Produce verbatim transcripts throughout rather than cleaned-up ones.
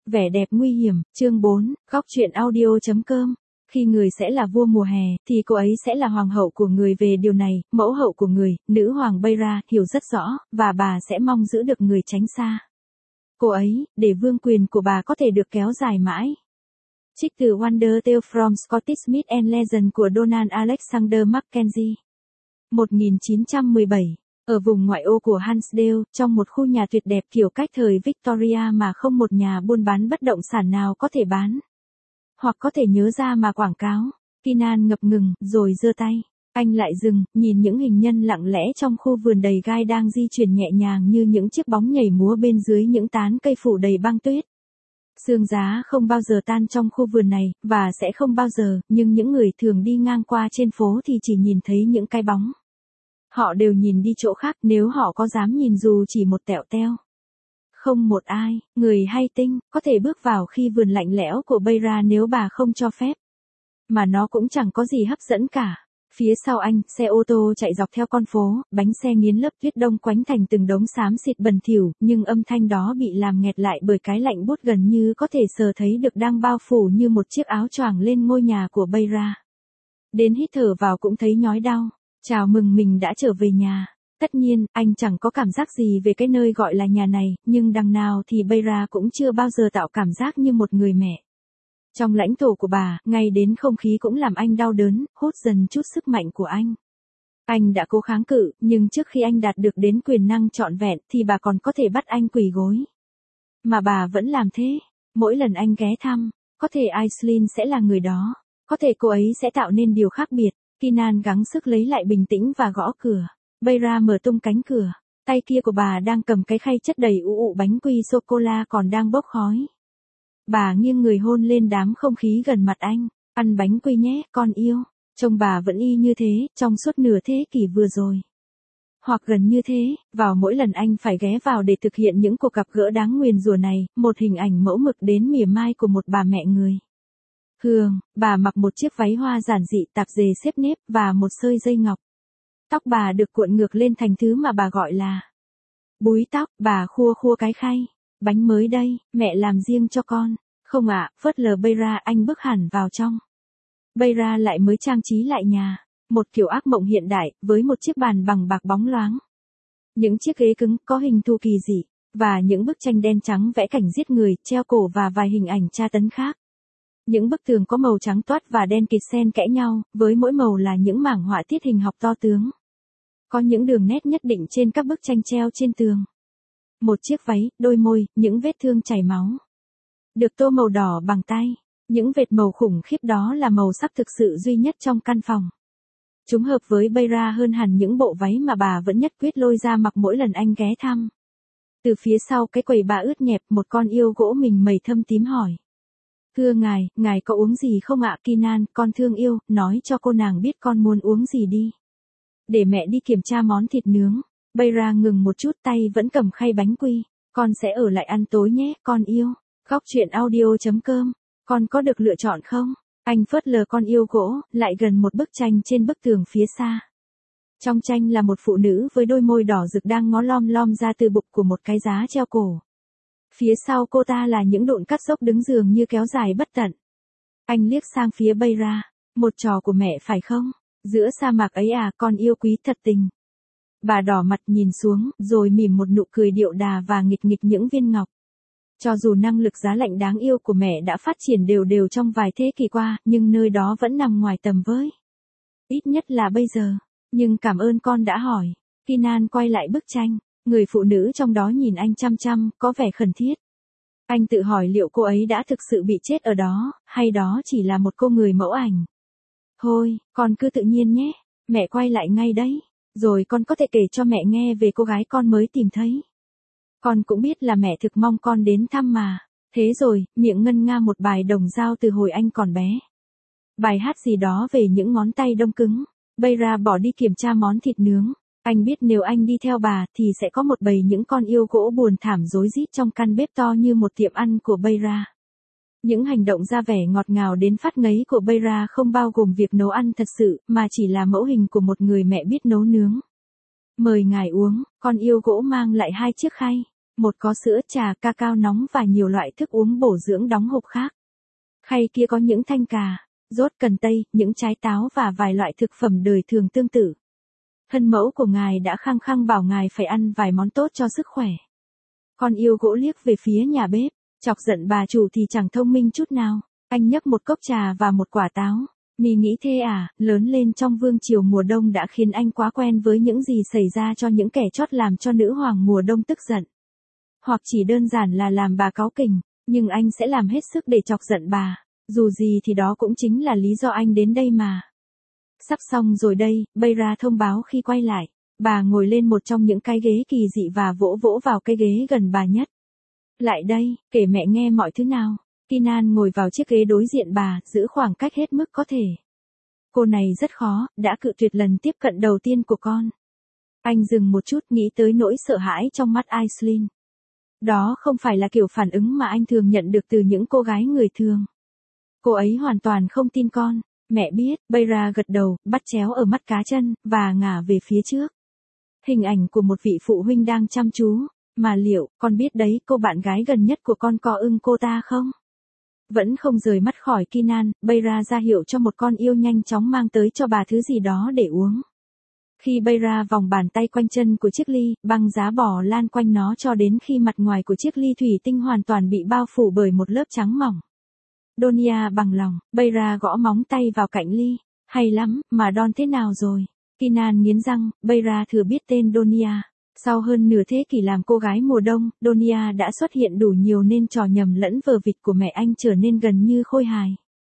Vẻ đẹp nguy hiểm, chương bốn, góc truyện audio.com. Khi người sẽ là vua mùa hè, thì cô ấy sẽ là hoàng hậu của người. Về điều này, mẫu hậu của người, nữ hoàng Beira, hiểu rất rõ, và bà sẽ mong giữ được người tránh xa cô ấy, để vương quyền của bà có thể được kéo dài mãi. Trích từ Wonder Tale from Scottish Myth and Legend của Donald Alexander Mackenzie. một nghìn chín trăm mười bảy. Ở vùng ngoại ô của Hansdale, trong một khu nhà tuyệt đẹp kiểu cách thời Victoria mà không một nhà buôn bán bất động sản nào có thể bán, hoặc có thể nhớ ra mà quảng cáo, Kinan ngập ngừng, rồi giơ tay. Anh lại dừng, nhìn những hình nhân lặng lẽ trong khu vườn đầy gai đang di chuyển nhẹ nhàng như những chiếc bóng nhảy múa bên dưới những tán cây phủ đầy băng tuyết. Sương giá không bao giờ tan trong khu vườn này, và sẽ không bao giờ, nhưng những người thường đi ngang qua trên phố thì chỉ nhìn thấy những cái bóng. Họ đều nhìn đi chỗ khác nếu họ có dám nhìn dù chỉ một tẹo teo. Không một ai, người hay tinh, có thể bước vào khi vườn lạnh lẽo của Beira nếu bà không cho phép. Mà nó cũng chẳng có gì hấp dẫn cả. Phía sau anh, xe ô tô chạy dọc theo con phố, bánh xe nghiến lớp tuyết đông quánh thành từng đống xám xịt bẩn thỉu, nhưng âm thanh đó bị làm nghẹt lại bởi cái lạnh buốt gần như có thể sờ thấy được đang bao phủ như một chiếc áo choàng lên ngôi nhà của Beira. Đến hít thở vào cũng thấy nhói đau. Chào mừng mình đã trở về nhà. Tất nhiên, anh chẳng có cảm giác gì về cái nơi gọi là nhà này, nhưng đằng nào thì Beira cũng chưa bao giờ tạo cảm giác như một người mẹ. Trong lãnh thổ của bà, ngay đến không khí cũng làm anh đau đớn, hút dần chút sức mạnh của anh. Anh đã cố kháng cự, nhưng trước khi anh đạt được đến quyền năng trọn vẹn thì bà còn có thể bắt anh quỳ gối. Mà bà vẫn làm thế. Mỗi lần anh ghé thăm, có thể Aislinn sẽ là người đó. Có thể cô ấy sẽ tạo nên điều khác biệt. Kinan gắng sức lấy lại bình tĩnh và gõ cửa. Beira mở tung cánh cửa. Tay kia của bà đang cầm cái khay chất đầy ụ ụ bánh quy sô-cô-la còn đang bốc khói. Bà nghiêng người hôn lên đám không khí gần mặt anh. Ăn bánh quy nhé, con yêu. Trông bà vẫn y như thế, trong suốt nửa thế kỷ vừa rồi. Hoặc gần như thế, vào mỗi lần anh phải ghé vào để thực hiện những cuộc gặp gỡ đáng nguyền rủa này, một hình ảnh mẫu mực đến mỉa mai của một bà mẹ người. Hương, bà mặc một chiếc váy hoa giản dị tạp dề xếp nếp và một sợi dây ngọc. Tóc bà được cuộn ngược lên thành thứ mà bà gọi là búi tóc. Bà khua khua cái khay. Bánh mới đây, mẹ làm riêng cho con. Không ạ, phớt lờ Beira, anh bước hẳn vào trong. Beira lại mới trang trí lại nhà. Một kiểu ác mộng hiện đại, với một chiếc bàn bằng bạc bóng loáng. Những chiếc ghế cứng có hình thù kỳ dị, và những bức tranh đen trắng vẽ cảnh giết người, treo cổ và vài hình ảnh tra tấn khác. Những bức tường có màu trắng toát và đen kịt xen kẽ nhau, với mỗi màu là những mảng họa tiết hình học to tướng. Có những đường nét nhất định trên các bức tranh treo trên tường. Một chiếc váy, đôi môi, những vết thương chảy máu. Được tô màu đỏ bằng tay. Những vệt màu khủng khiếp đó là màu sắc thực sự duy nhất trong căn phòng. Chúng hợp với Beira hơn hẳn những bộ váy mà bà vẫn nhất quyết lôi ra mặc mỗi lần anh ghé thăm. Từ phía sau cái quầy bà ướt nhẹp, một con yêu gỗ mình mẩy thâm tím hỏi. Thưa ngài, ngài có uống gì không ạ? Kinan, con thương yêu, nói cho cô nàng biết con muốn uống gì đi. Để mẹ đi kiểm tra món thịt nướng. Beira ngừng một chút, tay vẫn cầm khay bánh quy. Con sẽ ở lại ăn tối nhé, con yêu. Góc truyện audio.com. Con có được lựa chọn không? Anh phớt lờ con yêu gỗ, lại gần một bức tranh trên bức tường phía xa. Trong tranh là một phụ nữ với đôi môi đỏ rực đang ngó lom lom ra từ bụng của một cái giá treo cổ. Phía sau cô ta là những đụn cắt dốc đứng dường như kéo dài bất tận. Anh liếc sang phía Beira. Một trò của mẹ phải không? Giữa sa mạc ấy à, con yêu quý thật tình. Bà đỏ mặt nhìn xuống, rồi mỉm một nụ cười điệu đà và nghịch nghịch những viên ngọc. Cho dù năng lực giá lạnh đáng yêu của mẹ đã phát triển đều đều trong vài thế kỷ qua, nhưng nơi đó vẫn nằm ngoài tầm với. Ít nhất là bây giờ. Nhưng cảm ơn con đã hỏi. Kinan quay lại bức tranh. Người phụ nữ trong đó nhìn anh chăm chăm, có vẻ khẩn thiết. Anh tự hỏi liệu cô ấy đã thực sự bị chết ở đó, hay đó chỉ là một cô người mẫu ảnh. Thôi, con cứ tự nhiên nhé. Mẹ quay lại ngay đấy. Rồi con có thể kể cho mẹ nghe về cô gái con mới tìm thấy. Con cũng biết là mẹ thực mong con đến thăm mà. Thế rồi, miệng ngân nga một bài đồng dao từ hồi anh còn bé. Bài hát gì đó về những ngón tay đông cứng. Beira bỏ đi kiểm tra món thịt nướng. Anh biết nếu anh đi theo bà thì sẽ có một bầy những con yêu gỗ buồn thảm rối rít trong căn bếp to như một tiệm ăn của Beira. Những hành động ra vẻ ngọt ngào đến phát ngấy của Beira không bao gồm việc nấu ăn thật sự, mà chỉ là mẫu hình của một người mẹ biết nấu nướng. Mời ngài uống, con yêu gỗ mang lại hai chiếc khay. Một có sữa, trà, cacao nóng và nhiều loại thức uống bổ dưỡng đóng hộp khác. Khay kia có những thanh cà, rốt, cần tây, những trái táo và vài loại thực phẩm đời thường tương tự. Thân mẫu của ngài đã khăng khăng bảo ngài phải ăn vài món tốt cho sức khỏe. Con yêu gỗ liếc về phía nhà bếp, chọc giận bà chủ thì chẳng thông minh chút nào. Anh nhấp một cốc trà và một quả táo. Mi nghĩ thế à, lớn lên trong vương triều mùa đông đã khiến anh quá quen với những gì xảy ra cho những kẻ chót làm cho nữ hoàng mùa đông tức giận. Hoặc chỉ đơn giản là làm bà cáu kỉnh, nhưng anh sẽ làm hết sức để chọc giận bà. Dù gì thì đó cũng chính là lý do anh đến đây mà. Sắp xong rồi đây, Beira thông báo khi quay lại. Bà ngồi lên một trong những cái ghế kỳ dị và vỗ vỗ vào cái ghế gần bà nhất. Lại đây, kể mẹ nghe mọi thứ nào. Kinan ngồi vào chiếc ghế đối diện bà, giữ khoảng cách hết mức có thể. Cô này rất khó, đã cự tuyệt lần tiếp cận đầu tiên của con. Anh dừng một chút, nghĩ tới nỗi sợ hãi trong mắt Aislinn. Đó không phải là kiểu phản ứng mà anh thường nhận được từ những cô gái người thường. Cô ấy hoàn toàn không tin con. Mẹ biết, Beira gật đầu, bắt chéo ở mắt cá chân, và ngả về phía trước. Hình ảnh của một vị phụ huynh đang chăm chú. Mà liệu, con biết đấy, cô bạn gái gần nhất của con có ưng cô ta không? Vẫn không rời mắt khỏi Kinan, Beira ra hiệu cho một con yêu nhanh chóng mang tới cho bà thứ gì đó để uống. Khi Beira vòng bàn tay quanh chân của chiếc ly, băng giá bò lan quanh nó cho đến khi mặt ngoài của chiếc ly thủy tinh hoàn toàn bị bao phủ bởi một lớp trắng mỏng. Donia bằng lòng, Beira gõ móng tay vào cạnh ly. Hay lắm, mà Don thế nào rồi? Kinan nghiến răng, Beira thừa biết tên Donia. Sau hơn nửa thế kỷ làm cô gái mùa đông, Donia đã xuất hiện đủ nhiều nên trò nhầm lẫn vờ vịt của mẹ anh trở nên gần như khôi hài.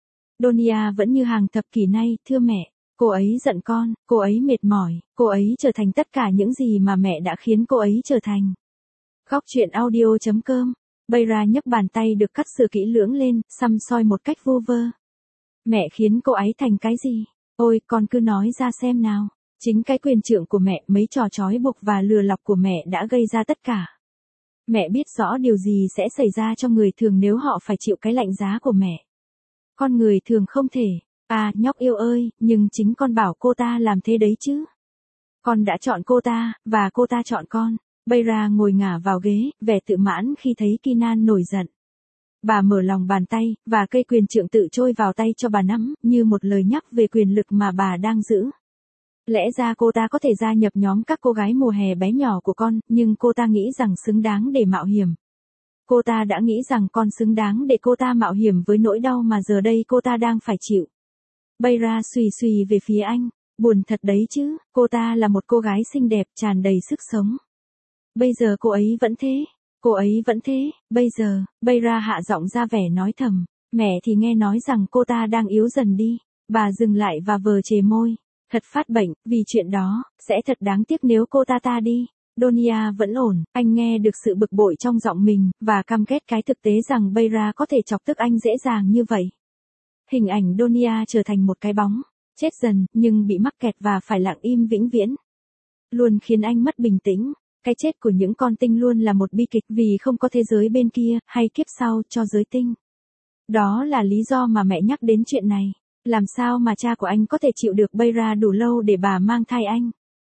Donia vẫn như hàng thập kỷ nay, thưa mẹ, cô ấy giận con, cô ấy mệt mỏi, cô ấy trở thành tất cả những gì mà mẹ đã khiến cô ấy trở thành. Góc truyện audio chấm com. Beira nhấc bàn tay được cắt sửa kỹ lưỡng lên, săm soi một cách vu vơ. Mẹ khiến cô ấy thành cái gì? Ôi, con cứ nói ra xem nào. Chính cái quyền trượng của mẹ, mấy trò trói buộc và lừa lọc của mẹ đã gây ra tất cả. Mẹ biết rõ điều gì sẽ xảy ra cho người thường nếu họ phải chịu cái lạnh giá của mẹ. Con người thường không thể. À, nhóc yêu ơi, nhưng chính con bảo cô ta làm thế đấy chứ. Con đã chọn cô ta, và cô ta chọn con. Beira ngồi ngả vào ghế, vẻ tự mãn khi thấy Kinan nổi giận. Bà mở lòng bàn tay, và cây quyền trượng tự trôi vào tay cho bà nắm, như một lời nhắc về quyền lực mà bà đang giữ. Lẽ ra cô ta có thể gia nhập nhóm các cô gái mùa hè bé nhỏ của con, nhưng cô ta nghĩ rằng xứng đáng để mạo hiểm. Cô ta đã nghĩ rằng con xứng đáng để cô ta mạo hiểm với nỗi đau mà giờ đây cô ta đang phải chịu. Beira xùy xùy về phía anh, buồn thật đấy chứ, cô ta là một cô gái xinh đẹp tràn đầy sức sống. Bây giờ cô ấy vẫn thế, cô ấy vẫn thế, bây giờ, Beira hạ giọng ra vẻ nói thầm, mẹ thì nghe nói rằng cô ta đang yếu dần đi. Bà dừng lại và vờ chề môi. Thật phát bệnh, vì chuyện đó, sẽ thật đáng tiếc nếu cô ta ta đi. Donia vẫn ổn, anh nghe được sự bực bội trong giọng mình, và căm ghét cái thực tế rằng Beira có thể chọc tức anh dễ dàng như vậy. Hình ảnh Donia trở thành một cái bóng, chết dần, nhưng bị mắc kẹt và phải lặng im vĩnh viễn. Luôn khiến anh mất bình tĩnh. Cái chết của những con tinh luôn là một bi kịch vì không có thế giới bên kia, hay kiếp sau, cho giới tinh. Đó là lý do mà mẹ nhắc đến chuyện này. Làm sao mà cha của anh có thể chịu được Beira đủ lâu để bà mang thai anh?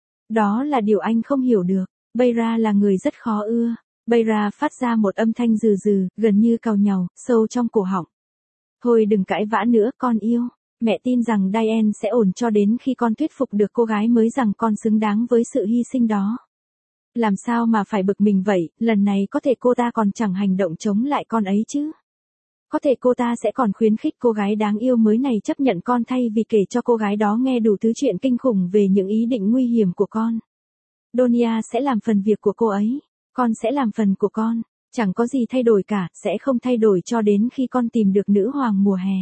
Đó là điều anh không hiểu được. Beira là người rất khó ưa. Beira phát ra một âm thanh rừ rừ, gần như càu nhàu, sâu trong cổ họng. Thôi đừng cãi vã nữa, con yêu. Mẹ tin rằng Diane sẽ ổn cho đến khi con thuyết phục được cô gái mới rằng con xứng đáng với sự hy sinh đó. Làm sao mà phải bực mình vậy, lần này có thể cô ta còn chẳng hành động chống lại con ấy chứ. Có thể cô ta sẽ còn khuyến khích cô gái đáng yêu mới này chấp nhận con thay vì kể cho cô gái đó nghe đủ thứ chuyện kinh khủng về những ý định nguy hiểm của con. Donia sẽ làm phần việc của cô ấy. Con sẽ làm phần của con. Chẳng có gì thay đổi cả, sẽ không thay đổi cho đến khi con tìm được nữ hoàng mùa hè.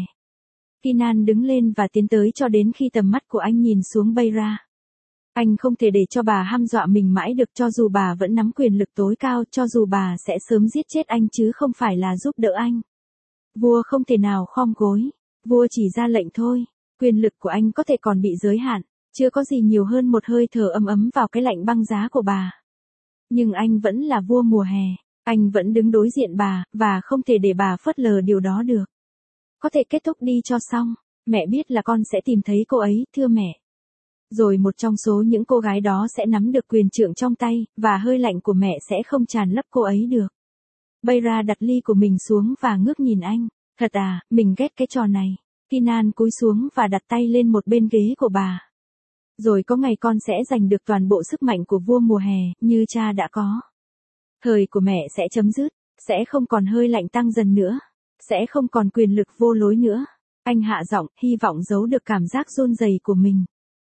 Kinan đứng lên và tiến tới cho đến khi tầm mắt của anh nhìn xuống Beira. Anh không thể để cho bà hăm dọa mình mãi được, cho dù bà vẫn nắm quyền lực tối cao, cho dù bà sẽ sớm giết chết anh chứ không phải là giúp đỡ anh. Vua không thể nào khom gối, vua chỉ ra lệnh thôi, quyền lực của anh có thể còn bị giới hạn, chưa có gì nhiều hơn một hơi thở ấm ấm vào cái lạnh băng giá của bà. Nhưng anh vẫn là vua mùa hè, anh vẫn đứng đối diện bà, và không thể để bà phớt lờ điều đó được. Có thể kết thúc đi cho xong, mẹ biết là con sẽ tìm thấy cô ấy, thưa mẹ. Rồi một trong số những cô gái đó sẽ nắm được quyền trượng trong tay, và hơi lạnh của mẹ sẽ không tràn lấp cô ấy được. Bayra đặt ly của mình xuống và ngước nhìn anh. Thật à, mình ghét cái trò này. Kinan cúi xuống và đặt tay lên một bên ghế của bà. Rồi có ngày con sẽ giành được toàn bộ sức mạnh của vua mùa hè, như cha đã có. Thời của mẹ sẽ chấm dứt, sẽ không còn hơi lạnh tăng dần nữa, sẽ không còn quyền lực vô lối nữa. Anh hạ giọng, hy vọng giấu được cảm giác run rẩy của mình.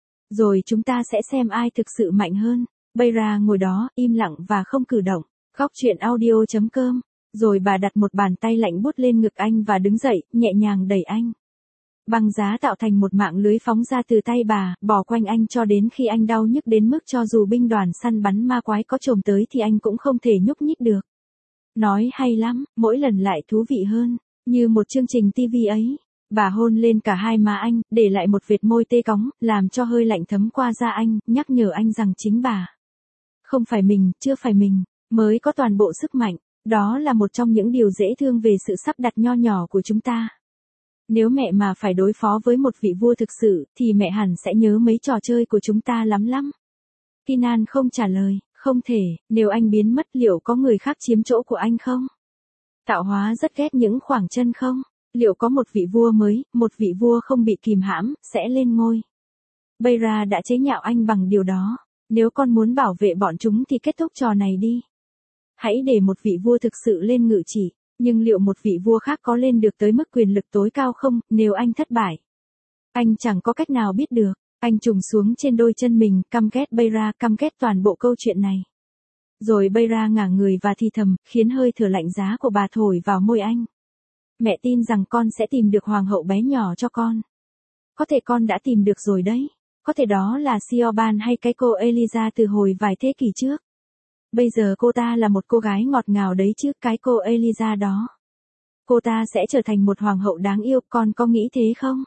Rồi chúng ta sẽ xem ai thực sự mạnh hơn. Bayra ngồi đó, im lặng và không cử động. Góc truyện audio chấm com. Rồi bà đặt một bàn tay lạnh buốt lên ngực anh và đứng dậy, nhẹ nhàng đẩy anh. Băng giá tạo thành một mạng lưới phóng ra từ tay bà, bò quanh anh cho đến khi anh đau nhức đến mức cho dù binh đoàn săn bắn ma quái có trồm tới thì anh cũng không thể nhúc nhích được. Nói hay lắm, mỗi lần lại thú vị hơn, như một chương trình ti vi ấy. Bà hôn lên cả hai má anh, để lại một vệt môi tê cóng, làm cho hơi lạnh thấm qua da anh, nhắc nhở anh rằng chính bà. Không phải mình, chưa phải mình, mới có toàn bộ sức mạnh. Đó là một trong những điều dễ thương về sự sắp đặt nho nhỏ của chúng ta. Nếu mẹ mà phải đối phó với một vị vua thực sự, thì mẹ hẳn sẽ nhớ mấy trò chơi của chúng ta lắm lắm. Kinan không trả lời, không thể, nếu anh biến mất liệu có người khác chiếm chỗ của anh không? Tạo hóa rất ghét những khoảng chân không? Liệu có một vị vua mới, một vị vua không bị kìm hãm, sẽ lên ngôi? Bayra đã chế nhạo anh bằng điều đó. Nếu con muốn bảo vệ bọn chúng thì kết thúc trò này đi. Hãy để một vị vua thực sự lên ngự trị. Nhưng liệu một vị vua khác có lên được tới mức quyền lực tối cao không, nếu anh thất bại? Anh chẳng có cách nào biết được. Anh trùng xuống trên đôi chân mình, căm ghét Bayra, căm ghét toàn bộ câu chuyện này. Rồi Bayra ngả người và thì thầm, khiến hơi thở lạnh giá của bà thổi vào môi anh. Mẹ tin rằng con sẽ tìm được hoàng hậu bé nhỏ cho con. Có thể con đã tìm được rồi đấy. Có thể đó là Siobhan hay cái cô Eliza từ hồi vài thế kỷ trước. Bây giờ cô ta là một cô gái ngọt ngào đấy chứ, cái cô Eliza đó. Cô ta sẽ trở thành một hoàng hậu đáng yêu, con có nghĩ thế không?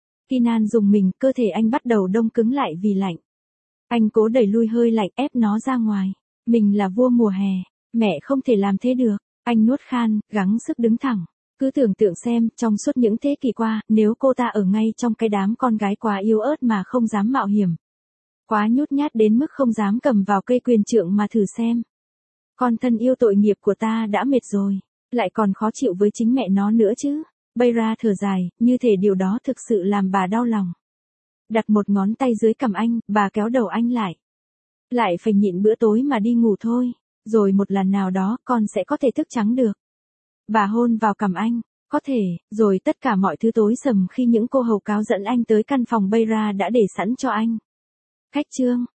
Kinan dùng mình, cơ thể anh bắt đầu đông cứng lại vì lạnh. Anh cố đẩy lui hơi lạnh, ép nó ra ngoài. Mình là vua mùa hè, mẹ không thể làm thế được. Anh nuốt khan, gắng sức đứng thẳng. Cứ tưởng tượng xem, trong suốt những thế kỷ qua, nếu cô ta ở ngay trong cái đám con gái quá yếu ớt mà không dám mạo hiểm. Quá nhút nhát đến mức không dám cầm vào cây quyền trượng mà thử xem. Con thân yêu tội nghiệp của ta đã mệt rồi, lại còn khó chịu với chính mẹ nó nữa chứ. Bayra thở dài, như thể điều đó thực sự làm bà đau lòng. Đặt một ngón tay dưới cằm anh, bà kéo đầu anh lại. Lại phải nhịn bữa tối mà đi ngủ thôi, rồi một lần nào đó con sẽ có thể thức trắng được. Bà hôn vào cằm anh, có thể, rồi tất cả mọi thứ tối sầm khi những cô hầu cáo dẫn anh tới căn phòng Bayra đã để sẵn cho anh. Khách trương,